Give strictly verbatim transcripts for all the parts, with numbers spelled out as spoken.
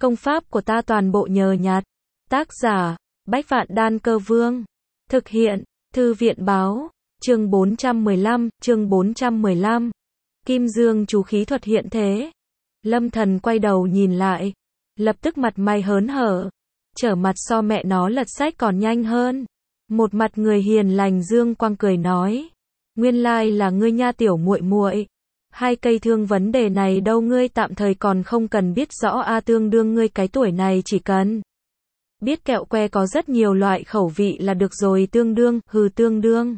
Công pháp của ta toàn bộ nhờ nhặt. Tác giả, Bách Vạn Đan Cơ Vương. Thực hiện, Thư viện báo. Chương bốn trăm mười lăm, chương bốn trăm mười lăm. Kim Dương chú khí thuật hiện thế. Lâm Thần quay đầu nhìn lại, lập tức mặt mày hớn hở, trở mặt so mẹ nó lật sách còn nhanh hơn. Một mặt người hiền lành dương quang cười nói, nguyên lai là ngươi nha tiểu muội muội. Hai cây thương vấn đề này đâu ngươi tạm thời còn không cần biết rõ a, tương đương ngươi cái tuổi này chỉ cần biết kẹo que có rất nhiều loại khẩu vị là được rồi, tương đương, hừ tương đương.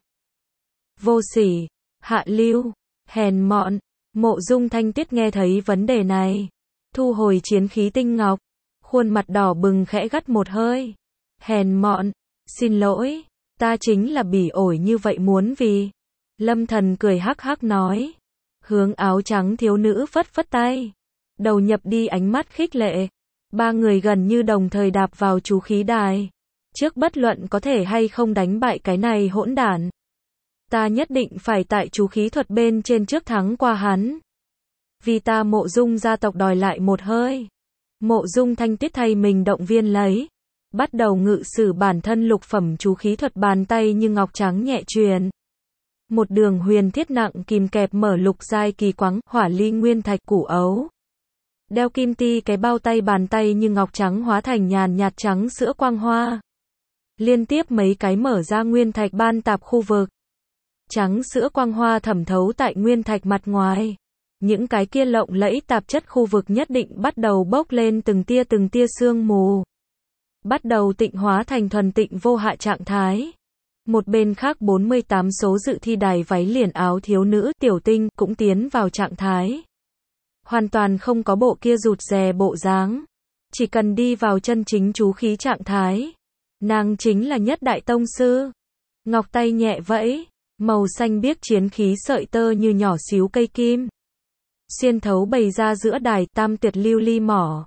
Vô sỉ, hạ lưu, hèn mọn. Mộ Dung Thanh Tuyết nghe thấy vấn đề này, thu hồi chiến khí tinh ngọc, khuôn mặt đỏ bừng khẽ gắt một hơi. Hèn mọn, xin lỗi, ta chính là bỉ ổi như vậy muốn vì. Lâm Thần cười hắc hắc nói, hướng áo trắng thiếu nữ phất phất tay, đầu nhập đi ánh mắt khích lệ. Ba người gần như đồng thời đạp vào chú khí đài. Trước bất luận có thể hay không đánh bại cái này hỗn đản, ta nhất định phải tại chú khí thuật bên trên trước thắng qua hắn. Vì ta Mộ Dung gia tộc đòi lại một hơi. Mộ Dung Thanh Tuyết thay mình động viên lấy, bắt đầu ngự sử bản thân lục phẩm chú khí thuật, bàn tay như ngọc trắng nhẹ truyền. Một đường huyền thiết nặng kìm kẹp mở lục giai kỳ quáng, hỏa ly nguyên thạch củ ấu. Đeo kim ti cái bao tay, bàn tay như ngọc trắng hóa thành nhàn nhạt trắng sữa quang hoa. Liên tiếp mấy cái mở ra nguyên thạch ban tạp khu vực. Trắng sữa quang hoa thẩm thấu tại nguyên thạch mặt ngoài. Những cái kia lộng lẫy tạp chất khu vực nhất định bắt đầu bốc lên từng tia từng tia sương mù. Bắt đầu tịnh hóa thành thuần tịnh vô hại trạng thái. Một bên khác bốn mươi tám số dự thi đài váy liền áo thiếu nữ Tiểu Tinh cũng tiến vào trạng thái. Hoàn toàn không có bộ kia rụt rè bộ dáng. Chỉ cần đi vào chân chính chú khí trạng thái, nàng chính là nhất đại tông sư. Ngọc tay nhẹ vẫy, màu xanh biếc chiến khí sợi tơ như nhỏ xíu cây kim, xuyên thấu bày ra giữa đài, tam tuyệt lưu ly mỏ,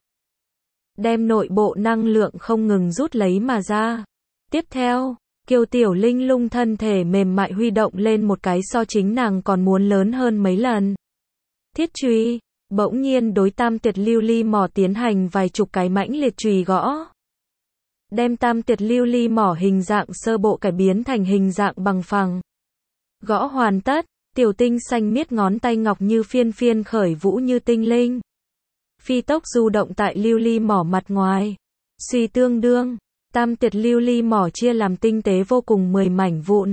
đem nội bộ năng lượng không ngừng rút lấy mà ra. Tiếp theo, Kiều Tiểu Linh lung thân thể mềm mại huy động lên một cái so chính nàng còn muốn lớn hơn mấy lần. Thiết chùy, bỗng nhiên đối tam tuyệt lưu ly mỏ tiến hành vài chục cái mãnh liệt chùy gõ. Đem tam tuyệt lưu ly mỏ hình dạng sơ bộ cải biến thành hình dạng bằng phẳng. Gõ hoàn tất, Tiểu Tinh xanh miết ngón tay ngọc như phiên phiên khởi vũ như tinh linh. Phi tốc du động tại lưu ly mỏ mặt ngoài. Suy tương đương, tam tuyệt lưu ly mỏ chia làm tinh tế vô cùng mười mảnh vụn.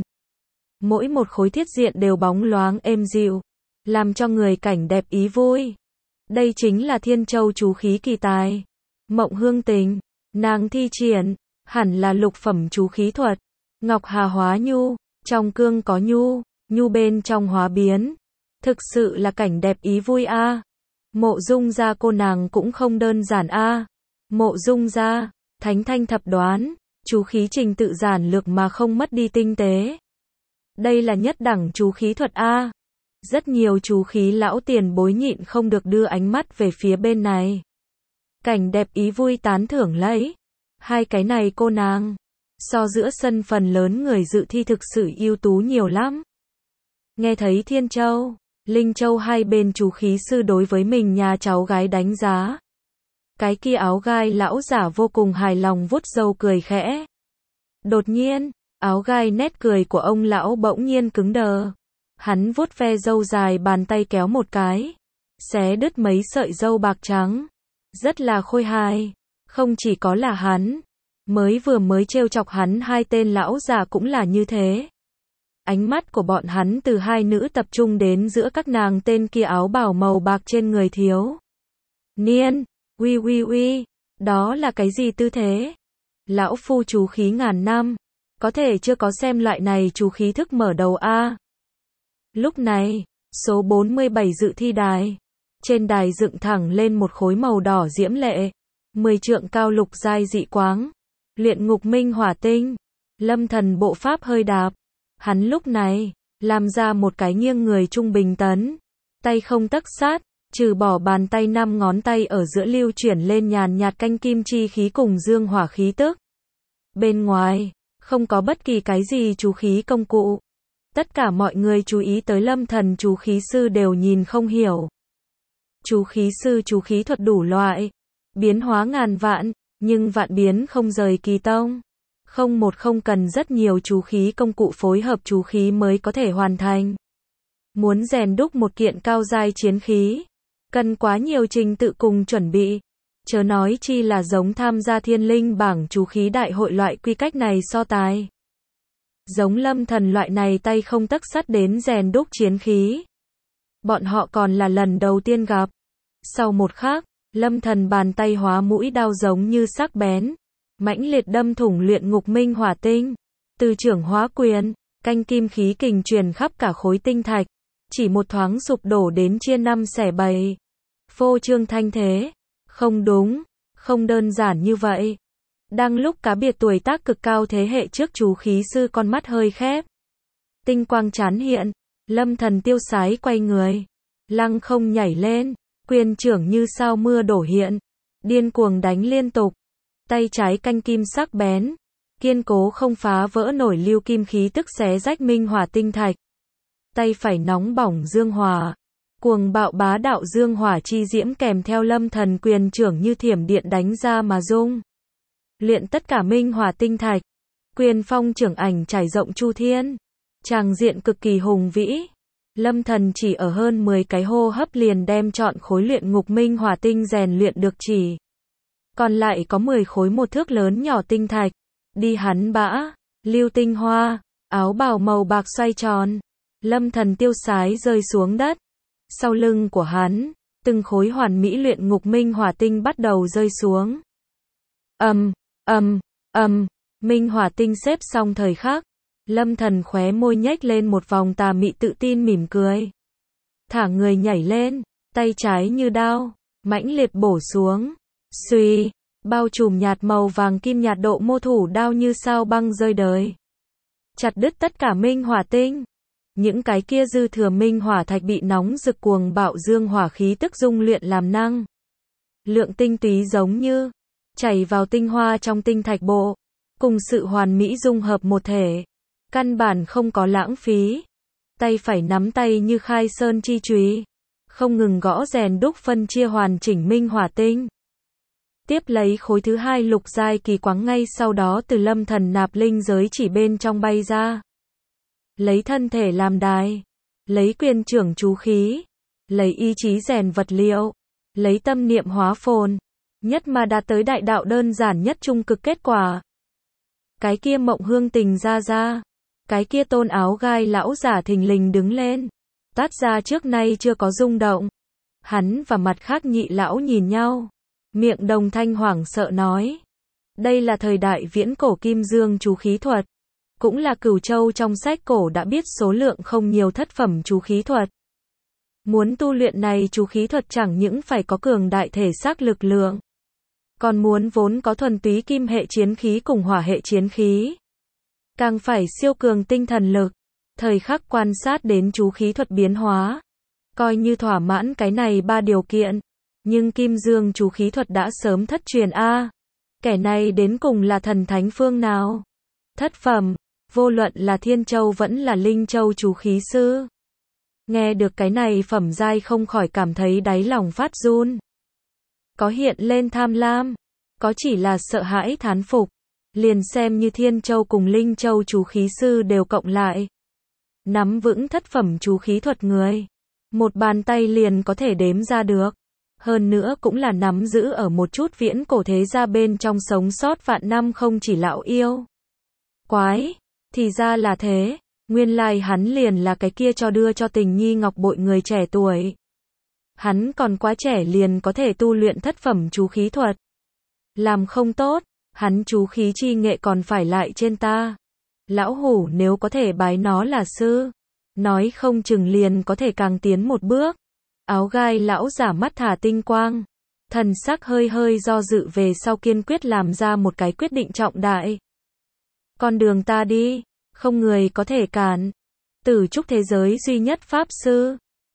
Mỗi một khối thiết diện đều bóng loáng êm dịu, làm cho người cảnh đẹp ý vui. Đây chính là Thiên Châu chú khí kỳ tài. Mộng Hương Tình, nàng thi triển, hẳn là lục phẩm chú khí thuật. Ngọc Hà hóa nhu, trong cương có nhu, nhu bên trong hóa biến. Thực sự là cảnh đẹp ý vui a. À. Mộ Dung gia cô nàng cũng không đơn giản a. À. Mộ Dung gia, thánh thanh thập đoán, chú khí trình tự giản lược mà không mất đi tinh tế. Đây là nhất đẳng chú khí thuật a. À. Rất nhiều chú khí lão tiền bối nhịn không được đưa ánh mắt về phía bên này. Cảnh đẹp ý vui tán thưởng lấy. Hai cái này cô nàng, so giữa sân phần lớn người dự thi thực sự ưu tú nhiều lắm. Nghe thấy Thiên Châu, Linh Châu hai bên chú khí sư đối với mình nhà cháu gái đánh giá. Cái kia áo gai lão giả vô cùng hài lòng vuốt râu cười khẽ. Đột nhiên, áo gai nét cười của ông lão bỗng nhiên cứng đờ. Hắn vuốt ve râu dài, bàn tay kéo một cái, xé đứt mấy sợi râu bạc trắng. Rất là khôi hài. Không chỉ có là hắn, mới vừa mới trêu chọc hắn hai tên lão già cũng là như thế. Ánh mắt của bọn hắn từ hai nữ tập trung đến giữa các nàng tên kia áo bào màu bạc trên người thiếu niên. Uy uy uy, đó là cái gì tư thế? Lão phu chú khí ngàn năm, có thể chưa có xem loại này chú khí thức mở đầu a. Lúc này, số bốn mươi bảy dự thi đài, trên đài dựng thẳng lên một khối màu đỏ diễm lệ, mười trượng cao lục giai dị quáng, luyện ngục minh hỏa tinh. Lâm Thần bộ pháp hơi đạp, hắn lúc này làm ra một cái nghiêng người trung bình tấn, tay không tấc sát, trừ bỏ bàn tay năm ngón tay ở giữa lưu chuyển lên nhàn nhạt canh kim chi khí cùng dương hỏa khí tức. Bên ngoài, không có bất kỳ cái gì chú khí công cụ. Tất cả mọi người chú ý tới Lâm Thần chú khí sư đều nhìn không hiểu. Chú khí sư chú khí thuật đủ loại, biến hóa ngàn vạn, nhưng vạn biến không rời kỳ tông. Không một không cần rất nhiều chú khí công cụ phối hợp chú khí mới có thể hoàn thành. Muốn rèn đúc một kiện cao giai chiến khí, cần quá nhiều trình tự cùng chuẩn bị. Chớ nói chi là giống tham gia thiên linh bảng chú khí đại hội loại quy cách này so tài. Giống Lâm Thần loại này tay không tấc sắt đến rèn đúc chiến khí. Bọn họ còn là lần đầu tiên gặp. Sau một khắc, Lâm Thần bàn tay hóa mũi đao giống như sắc bén, mãnh liệt đâm thủng luyện ngục minh hỏa tinh. Từ trưởng hóa quyền, canh kim khí kình truyền khắp cả khối tinh thạch, chỉ một thoáng sụp đổ đến chia năm xẻ bảy. Phô trương thanh thế. Không đúng, không đơn giản như vậy. Đang lúc cá biệt tuổi tác cực cao thế hệ trước chú khí sư con mắt hơi khép. Tinh quang chán hiện, Lâm Thần tiêu sái quay người, lăng không nhảy lên, quyền trưởng như sao mưa đổ hiện, điên cuồng đánh liên tục. Tay trái canh kim sắc bén, kiên cố không phá vỡ nổi lưu kim khí tức xé rách minh hỏa tinh thạch. Tay phải nóng bỏng dương hỏa, cuồng bạo bá đạo dương hỏa chi diễm kèm theo Lâm Thần quyền trưởng như thiểm điện đánh ra mà rung. Luyện tất cả minh hỏa tinh thạch, quyền phong trưởng ảnh trải rộng chu thiên, tràng diện cực kỳ hùng vĩ. Lâm Thần chỉ ở hơn mười cái hô hấp liền đem trọn khối luyện ngục minh hỏa tinh rèn luyện được chỉ. Còn lại có mười khối một thước lớn nhỏ tinh thạch, đi hắn bã, lưu tinh hoa, áo bào màu bạc xoay tròn. Lâm Thần tiêu sái rơi xuống đất. Sau lưng của hắn, từng khối hoàn mỹ luyện ngục minh hỏa tinh bắt đầu rơi xuống. Ầm, ầm, ầm, minh hỏa tinh xếp xong thời khắc, Lâm Thần khóe môi nhếch lên một vòng tà mị tự tin mỉm cười. Thả người nhảy lên, tay trái như đao, mãnh liệt bổ xuống. Xuy, bao trùm nhạt màu vàng kim nhạt độ mô thủ đao như sao băng rơi đời. Chặt đứt tất cả minh hỏa tinh. Những cái kia dư thừa minh hỏa thạch bị nóng rực cuồng bạo dương hỏa khí tức dung luyện làm năng. Lượng tinh túy giống như chảy vào tinh hoa trong tinh thạch bộ, cùng sự hoàn mỹ dung hợp một thể, căn bản không có lãng phí. Tay phải nắm tay như khai sơn chi chùy, không ngừng gõ rèn đúc phân chia hoàn chỉnh minh hỏa tinh. Tiếp lấy khối thứ hai lục giai kỳ quáng ngay sau đó từ Lâm Thần nạp linh giới chỉ bên trong bay ra. Lấy thân thể làm đài, lấy quyền trưởng chú khí, lấy ý chí rèn vật liệu, lấy tâm niệm hóa phồn, nhất mà đạt tới đại đạo đơn giản nhất trung cực kết quả. Cái kia Mộng Hương Tình ra ra, cái kia Tôn áo gai lão giả thình lình đứng lên, tát ra trước nay chưa có rung động. Hắn và mặt khác nhị lão nhìn nhau, miệng đồng thanh hoảng sợ nói, đây là thời đại viễn cổ kim dương chú khí thuật. Cũng là Cửu Châu trong sách cổ đã biết số lượng không nhiều thất phẩm chú khí thuật. Muốn tu luyện này chú khí thuật chẳng những phải có cường đại thể xác lực lượng, còn muốn vốn có thuần túy kim hệ chiến khí cùng hỏa hệ chiến khí, càng phải siêu cường tinh thần lực, thời khắc quan sát đến chú khí thuật biến hóa. Coi như thỏa mãn cái này ba điều kiện, nhưng kim dương chú khí thuật đã sớm thất truyền a. Kẻ này đến cùng là thần thánh phương nào? Thất phẩm. Vô luận là Thiên Châu vẫn là Linh Châu chú khí sư. Nghe được cái này phẩm giai không khỏi cảm thấy đáy lòng phát run. Có hiện lên tham lam, có chỉ là sợ hãi thán phục. Liền xem như Thiên Châu cùng Linh Châu chú khí sư đều cộng lại. Nắm vững thất phẩm chú khí thuật người. Một bàn tay liền có thể đếm ra được. Hơn nữa cũng là nắm giữ ở một chút viễn cổ thế gia bên trong sống sót vạn năm không chỉ lão yêu. Quái! Thì ra là thế, nguyên lai hắn liền là cái kia cho đưa cho Tình Nhi ngọc bội người trẻ tuổi. Hắn còn quá trẻ liền có thể tu luyện thất phẩm chú khí thuật. Làm không tốt, hắn chú khí chi nghệ còn phải lại trên ta. Lão hủ nếu có thể bái nó là sư, nói không chừng liền có thể càng tiến một bước. Áo gai lão giả mắt thả tinh quang, thần sắc hơi hơi do dự về sau kiên quyết làm ra một cái quyết định trọng đại. Con đường ta đi, không người có thể cản. Tử trúc thế giới duy nhất pháp sư,